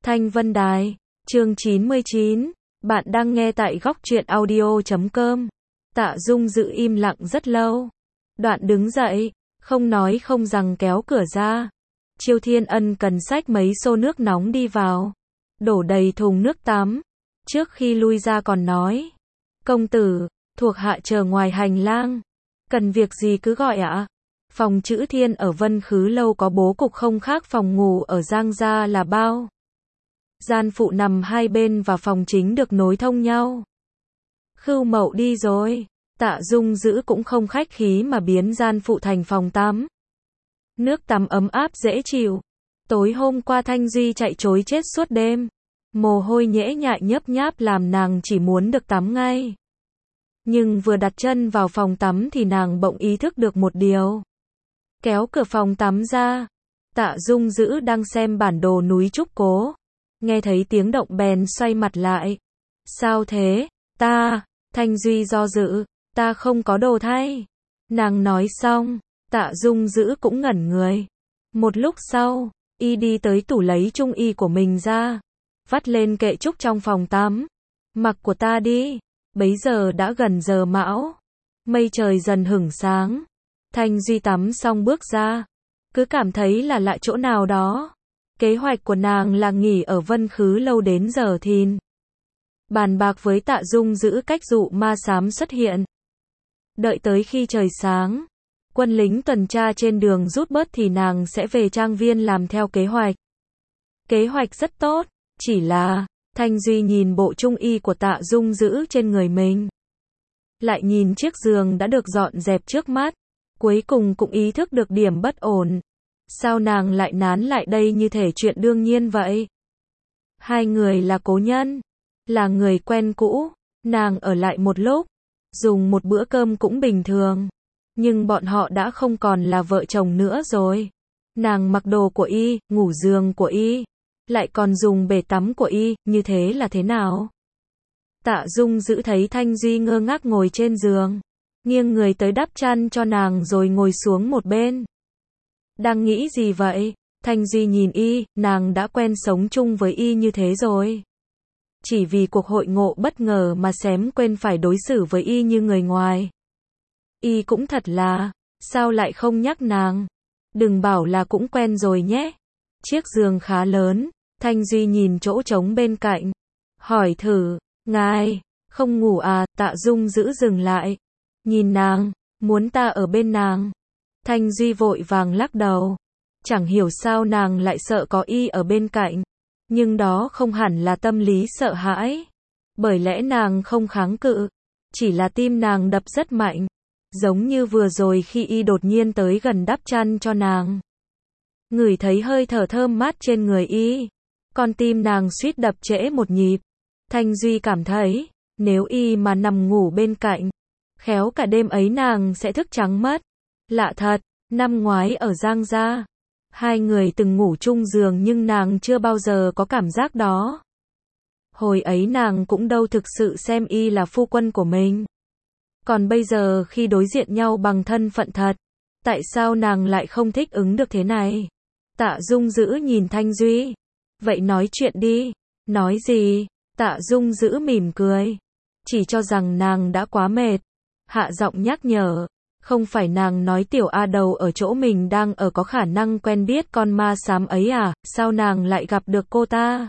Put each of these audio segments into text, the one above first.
Thanh Vân Đài, chương 99, bạn đang nghe tại góc truyện audio.com. Tạ Dung giữ im lặng rất lâu. Đoạn đứng dậy, không nói không rằng kéo cửa ra. Chiêu Thiên Ân cần xách mấy xô nước nóng đi vào, đổ đầy thùng nước tắm. Trước khi lui ra còn nói, công tử, thuộc hạ chờ ngoài hành lang. Cần việc gì cứ gọi ạ. Phòng Chữ Thiên ở Vân Khứ Lâu có bố cục không khác phòng ngủ ở Giang Gia là bao. Gian phụ nằm hai bên và phòng chính được nối thông nhau. Khưu Mậu đi rồi. Tạ Dung giữ cũng không khách khí mà biến gian phụ thành phòng tắm. Nước tắm ấm áp dễ chịu. Tối hôm qua Thanh Duy chạy trối chết suốt đêm. Mồ hôi nhễ nhại nhấp nháp làm nàng chỉ muốn được tắm ngay. Nhưng vừa đặt chân vào phòng tắm thì nàng bỗng ý thức được một điều. Kéo cửa phòng tắm ra, Tạ Dung giữ đang xem bản đồ núi Trúc Cố. Nghe thấy tiếng động bèn xoay mặt lại. Sao thế? Thanh Duy do dự, ta không có đồ thay. Nàng nói xong, Tạ Dung giữ cũng ngẩn người. Một lúc sau, y đi tới tủ lấy trung y của mình ra, vắt lên kệ trúc trong phòng tắm. Mặc của ta đi. Bấy giờ đã gần giờ mão. Mây trời dần hửng sáng. Thanh Duy tắm xong bước ra, cứ cảm thấy là lạ chỗ nào đó. Kế hoạch của nàng là nghỉ ở Vân Khứ Lâu đến giờ thìn. Bàn bạc với Tạ Dung giữ cách dụ ma xám xuất hiện. Đợi tới khi trời sáng, quân lính tuần tra trên đường rút bớt thì nàng sẽ về trang viên làm theo kế hoạch. Kế hoạch rất tốt, chỉ là, Thanh Duy nhìn bộ trung y của Tạ Dung giữ trên người mình. Lại nhìn chiếc giường đã được dọn dẹp trước mắt. Cuối cùng cũng ý thức được điểm bất ổn. Sao nàng lại nán lại đây như thể chuyện đương nhiên vậy? Hai người là cố nhân, là người quen cũ, nàng ở lại một lúc, dùng một bữa cơm cũng bình thường. Nhưng bọn họ đã không còn là vợ chồng nữa rồi. Nàng mặc đồ của y, ngủ giường của y, lại còn dùng bể tắm của y, như thế là thế nào? Tạ Dung giữ thấy Thanh Duy ngơ ngác ngồi trên giường, nghiêng người tới đắp chăn cho nàng rồi ngồi xuống một bên. Đang nghĩ gì vậy? Thanh Duy nhìn y, nàng đã quen sống chung với y như thế rồi. Chỉ vì cuộc hội ngộ bất ngờ mà xém quên phải đối xử với y như người ngoài. Y cũng thật là, sao lại không nhắc nàng? Đừng bảo là cũng quen rồi nhé. Chiếc giường khá lớn, Thanh Duy nhìn chỗ trống bên cạnh. Hỏi thử, ngài, không ngủ à? Tạ Dung giữ dừng lại. Nhìn nàng, muốn ta ở bên nàng. Thanh Duy vội vàng lắc đầu. Chẳng hiểu sao nàng lại sợ có y ở bên cạnh. Nhưng đó không hẳn là tâm lý sợ hãi. Bởi lẽ nàng không kháng cự. Chỉ là tim nàng đập rất mạnh. Giống như vừa rồi khi y đột nhiên tới gần đắp chăn cho nàng. Ngửi thấy hơi thở thơm mát trên người y. Con tim nàng suýt đập trễ một nhịp. Thanh Duy cảm thấy, nếu y mà nằm ngủ bên cạnh, khéo cả đêm ấy nàng sẽ thức trắng mất. Lạ thật, năm ngoái ở Giang Gia, hai người từng ngủ chung giường nhưng nàng chưa bao giờ có cảm giác đó. Hồi ấy nàng cũng đâu thực sự xem y là phu quân của mình. Còn bây giờ khi đối diện nhau bằng thân phận thật, tại sao nàng lại không thích ứng được thế này? Tạ Dung giữ nhìn Thanh Duy. Vậy nói chuyện đi. Nói gì? Tạ Dung giữ mỉm cười. Chỉ cho rằng nàng đã quá mệt. Hạ giọng nhắc nhở. Không phải nàng nói tiểu A Đầu ở chỗ mình đang ở có khả năng quen biết con ma xám ấy à? Sao nàng lại gặp được cô ta?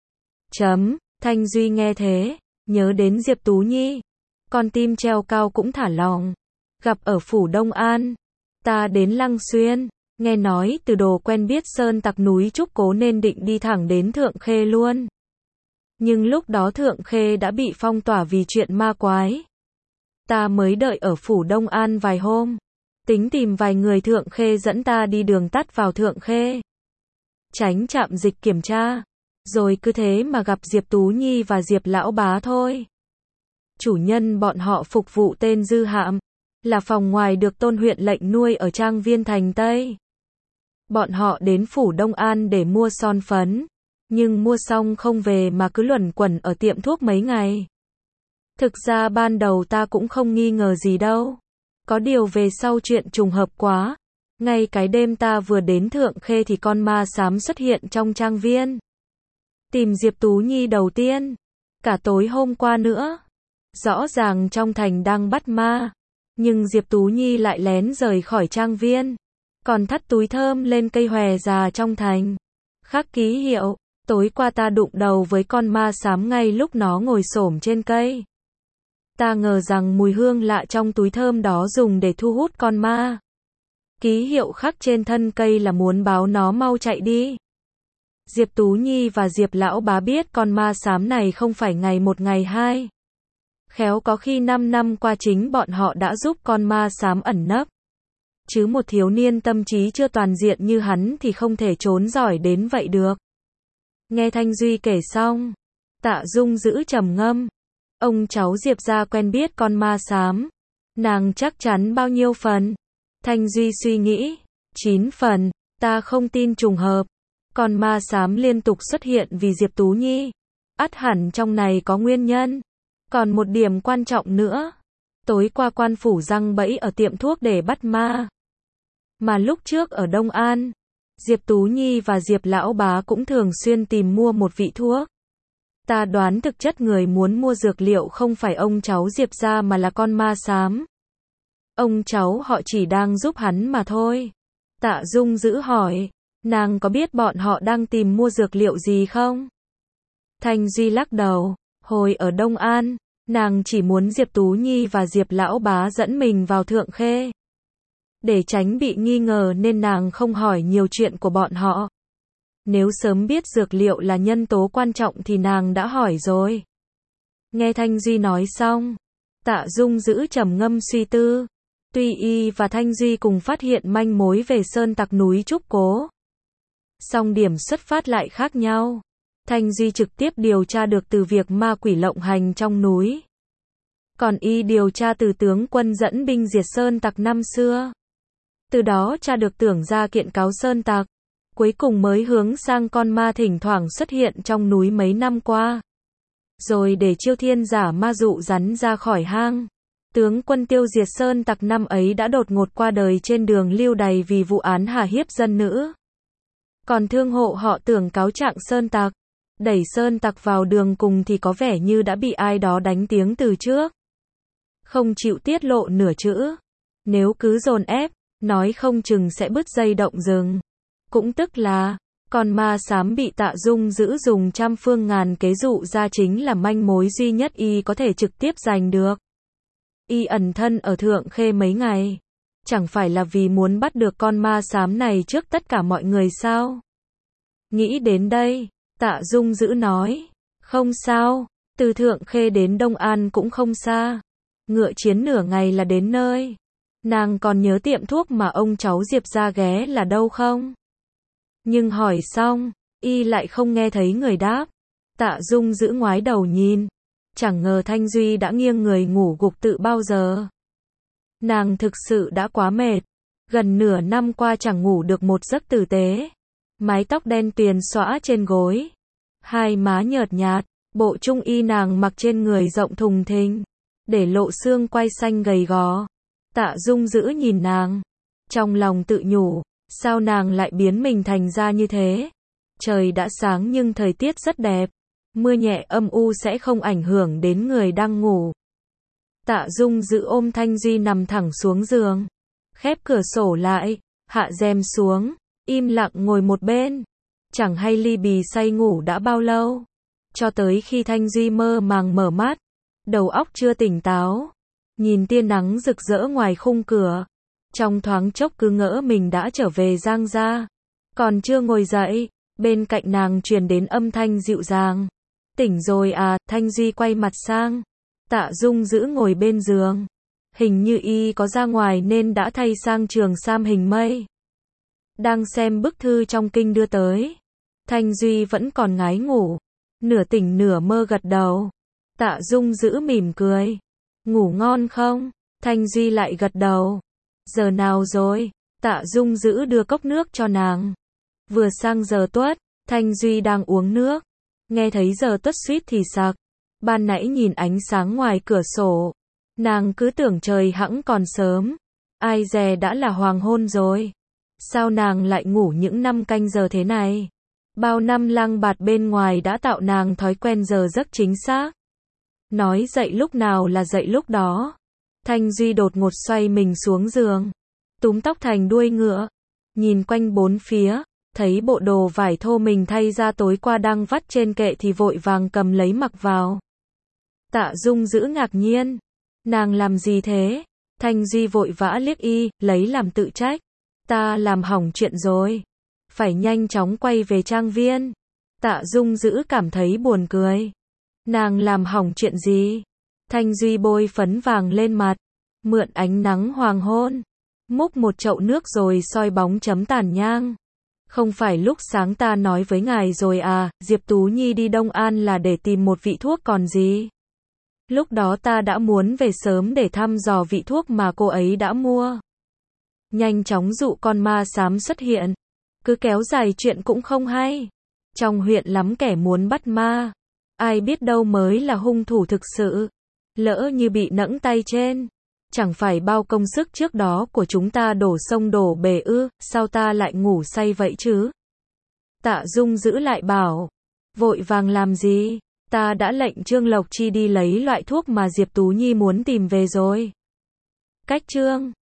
Thanh Duy nghe thế, nhớ đến Diệp Tú Nhi. Con tim treo cao cũng thả lỏng. Gặp ở phủ Đông An. Ta đến Lăng Xuyên. Nghe nói từ đồ quen biết sơn tặc núi Trúc Cố nên định đi thẳng đến Thượng Khê luôn. Nhưng lúc đó Thượng Khê đã bị phong tỏa vì chuyện ma quái. Ta mới đợi ở phủ Đông An vài hôm. Tính tìm vài người Thượng Khê dẫn ta đi đường tắt vào Thượng Khê. Tránh trạm dịch kiểm tra. Rồi cứ thế mà gặp Diệp Tú Nhi và Diệp Lão Bá thôi. Chủ nhân bọn họ phục vụ tên Dư Hạm. Là phòng ngoài được Tôn huyện lệnh nuôi ở trang viên thành Tây. Bọn họ đến phủ Đông An để mua son phấn. Nhưng mua xong không về mà cứ luẩn quẩn ở tiệm thuốc mấy ngày. Thực ra ban đầu ta cũng không nghi ngờ gì đâu. Có điều về sau chuyện trùng hợp quá. Ngay cái đêm ta vừa đến Thượng Khê thì con ma xám xuất hiện trong trang viên. Tìm Diệp Tú Nhi đầu tiên. Cả tối hôm qua nữa. Rõ ràng trong thành đang bắt ma. Nhưng Diệp Tú Nhi lại lén rời khỏi trang viên. Còn thắt túi thơm lên cây hòe già trong thành. Khắc ký hiệu. Tối qua ta đụng đầu với con ma xám ngay lúc nó ngồi xổm trên cây. Ta ngờ rằng mùi hương lạ trong túi thơm đó dùng để thu hút con ma. Ký hiệu khắc trên thân cây là muốn báo nó mau chạy đi. Diệp Tú Nhi và Diệp lão bá biết con ma xám này không phải ngày một ngày hai. Khéo có khi 5 năm qua chính bọn họ đã giúp con ma xám ẩn nấp. Chứ một thiếu niên tâm trí chưa toàn diện như hắn thì không thể trốn giỏi đến vậy được. Nghe Thanh Duy kể xong, Tạ Dung giữ trầm ngâm. Ông cháu Diệp gia quen biết con ma xám. Nàng chắc chắn bao nhiêu phần? Thanh Duy suy nghĩ. 9 phần, ta không tin trùng hợp. Con ma xám liên tục xuất hiện vì Diệp Tú Nhi. Ắt hẳn trong này có nguyên nhân. Còn một điểm quan trọng nữa. Tối qua quan phủ giăng bẫy ở tiệm thuốc để bắt ma. Mà lúc trước ở Đông An, Diệp Tú Nhi và Diệp lão bá cũng thường xuyên tìm mua một vị thuốc. Ta đoán thực chất người muốn mua dược liệu không phải ông cháu Diệp gia mà là con ma xám. Ông cháu họ chỉ đang giúp hắn mà thôi. Tạ Dung giữ hỏi, nàng có biết bọn họ đang tìm mua dược liệu gì không? Thanh Duy lắc đầu, hồi ở Đông An, nàng chỉ muốn Diệp Tú Nhi và Diệp lão bá dẫn mình vào Thượng Khê. Để tránh bị nghi ngờ nên nàng không hỏi nhiều chuyện của bọn họ. Nếu sớm biết dược liệu là nhân tố quan trọng thì nàng đã hỏi rồi. Nghe Thanh Duy nói xong, Tạ Dung giữ trầm ngâm suy tư. Tuy y và Thanh Duy cùng phát hiện manh mối về sơn tặc núi Trúc Cố, song điểm xuất phát lại khác nhau. Thanh Duy trực tiếp điều tra được từ việc ma quỷ lộng hành trong núi. Còn y điều tra từ tướng quân dẫn binh diệt sơn tặc năm xưa. Từ đó tra được tưởng ra kiện cáo sơn tặc. Cuối cùng mới hướng sang con ma thỉnh thoảng xuất hiện trong núi mấy năm qua. Rồi để Chiêu Thiên giả ma dụ rắn ra khỏi hang. Tướng quân tiêu diệt sơn tặc năm ấy đã đột ngột qua đời trên đường lưu đày vì vụ án hà hiếp dân nữ. Còn thương hộ họ tưởng cáo trạng sơn tặc, đẩy sơn tặc vào đường cùng thì có vẻ như đã bị ai đó đánh tiếng từ trước. Không chịu tiết lộ nửa chữ. Nếu cứ dồn ép, nói không chừng sẽ bứt dây động rừng. Cũng tức là, con ma xám bị Tạ Dung giữ dùng trăm phương ngàn kế dụ ra chính là manh mối duy nhất y có thể trực tiếp giành được. Y ẩn thân ở Thượng Khê mấy ngày. Chẳng phải là vì muốn bắt được con ma xám này trước tất cả mọi người sao? Nghĩ đến đây, Tạ Dung giữ nói. Không sao, từ Thượng Khê đến Đông An cũng không xa. Ngựa chiến nửa ngày là đến nơi. Nàng còn nhớ tiệm thuốc mà ông cháu Diệp gia ghé là đâu không? Nhưng hỏi xong, y lại không nghe thấy người đáp. Tạ Dung giữ ngoái đầu nhìn. Chẳng ngờ Thanh Duy đã nghiêng người ngủ gục tự bao giờ. Nàng thực sự đã quá mệt. Gần nửa năm qua chẳng ngủ được một giấc tử tế. Mái tóc đen tuyền xõa trên gối. Hai má nhợt nhạt. Bộ trung y nàng mặc trên người rộng thùng thình. Để lộ xương quai xanh gầy gò. Tạ Dung giữ nhìn nàng. Trong lòng tự nhủ. Sao nàng lại biến mình thành ra như thế? Trời đã sáng nhưng thời tiết rất đẹp. Mưa nhẹ âm u sẽ không ảnh hưởng đến người đang ngủ. Tạ Dung giữ ôm Thanh Duy nằm thẳng xuống giường. Khép cửa sổ lại, hạ rèm xuống, im lặng ngồi một bên. Chẳng hay ly bì say ngủ đã bao lâu. Cho tới khi Thanh Duy mơ màng mở mắt. Đầu óc chưa tỉnh táo. Nhìn tia nắng rực rỡ ngoài khung cửa. Trong thoáng chốc cứ ngỡ mình đã trở về Giang gia. Còn chưa ngồi dậy, bên cạnh nàng truyền đến âm thanh dịu dàng. Tỉnh rồi à? Thanh Duy quay mặt sang. Tạ Dung giữ ngồi bên giường. Hình như y có ra ngoài nên đã thay sang trường sam hình mây. Đang xem bức thư trong kinh đưa tới. Thanh Duy vẫn còn ngái ngủ. Nửa tỉnh nửa mơ gật đầu. Tạ Dung giữ mỉm cười. Ngủ ngon không? Thanh Duy lại gật đầu. Giờ nào rồi? Tạ Dung giữ đưa cốc nước cho nàng. Vừa sang giờ tuất, Thanh Duy đang uống nước. Nghe thấy giờ tuất suýt thì sặc. Ban nãy nhìn ánh sáng ngoài cửa sổ. Nàng cứ tưởng trời hẵng còn sớm. Ai dè đã là hoàng hôn rồi. Sao nàng lại ngủ những 5 canh giờ thế này? Bao năm lang bạt bên ngoài đã tạo nàng thói quen giờ giấc chính xác. Nói dậy lúc nào là dậy lúc đó. Thanh Duy đột ngột xoay mình xuống giường, túm tóc thành đuôi ngựa, nhìn quanh bốn phía, thấy bộ đồ vải thô mình thay ra tối qua đang vắt trên kệ thì vội vàng cầm lấy mặc vào. Tạ Dung giữ ngạc nhiên. Nàng làm gì thế? Thanh Duy vội vã liếc y, lấy làm tự trách. Ta làm hỏng chuyện rồi. Phải nhanh chóng quay về trang viên. Tạ Dung giữ cảm thấy buồn cười. Nàng làm hỏng chuyện gì? Thanh Duy bôi phấn vàng lên mặt, mượn ánh nắng hoàng hôn, múc một chậu nước rồi soi bóng chấm tàn nhang. Không phải lúc sáng ta nói với ngài rồi à, Diệp Tú Nhi đi Đông An là để tìm một vị thuốc còn gì. Lúc đó ta đã muốn về sớm để thăm dò vị thuốc mà cô ấy đã mua. Nhanh chóng dụ con ma xám xuất hiện. Cứ kéo dài chuyện cũng không hay. Trong huyện lắm kẻ muốn bắt ma. Ai biết đâu mới là hung thủ thực sự. Lỡ như bị nẫng tay trên. Chẳng phải bao công sức trước đó của chúng ta đổ sông đổ bể ư, sao ta lại ngủ say vậy chứ? Tạ Dung giữ lại bảo. Vội vàng làm gì? Ta đã lệnh Trương Lộc Chi đi lấy loại thuốc mà Diệp Tú Nhi muốn tìm về rồi. Cách Trương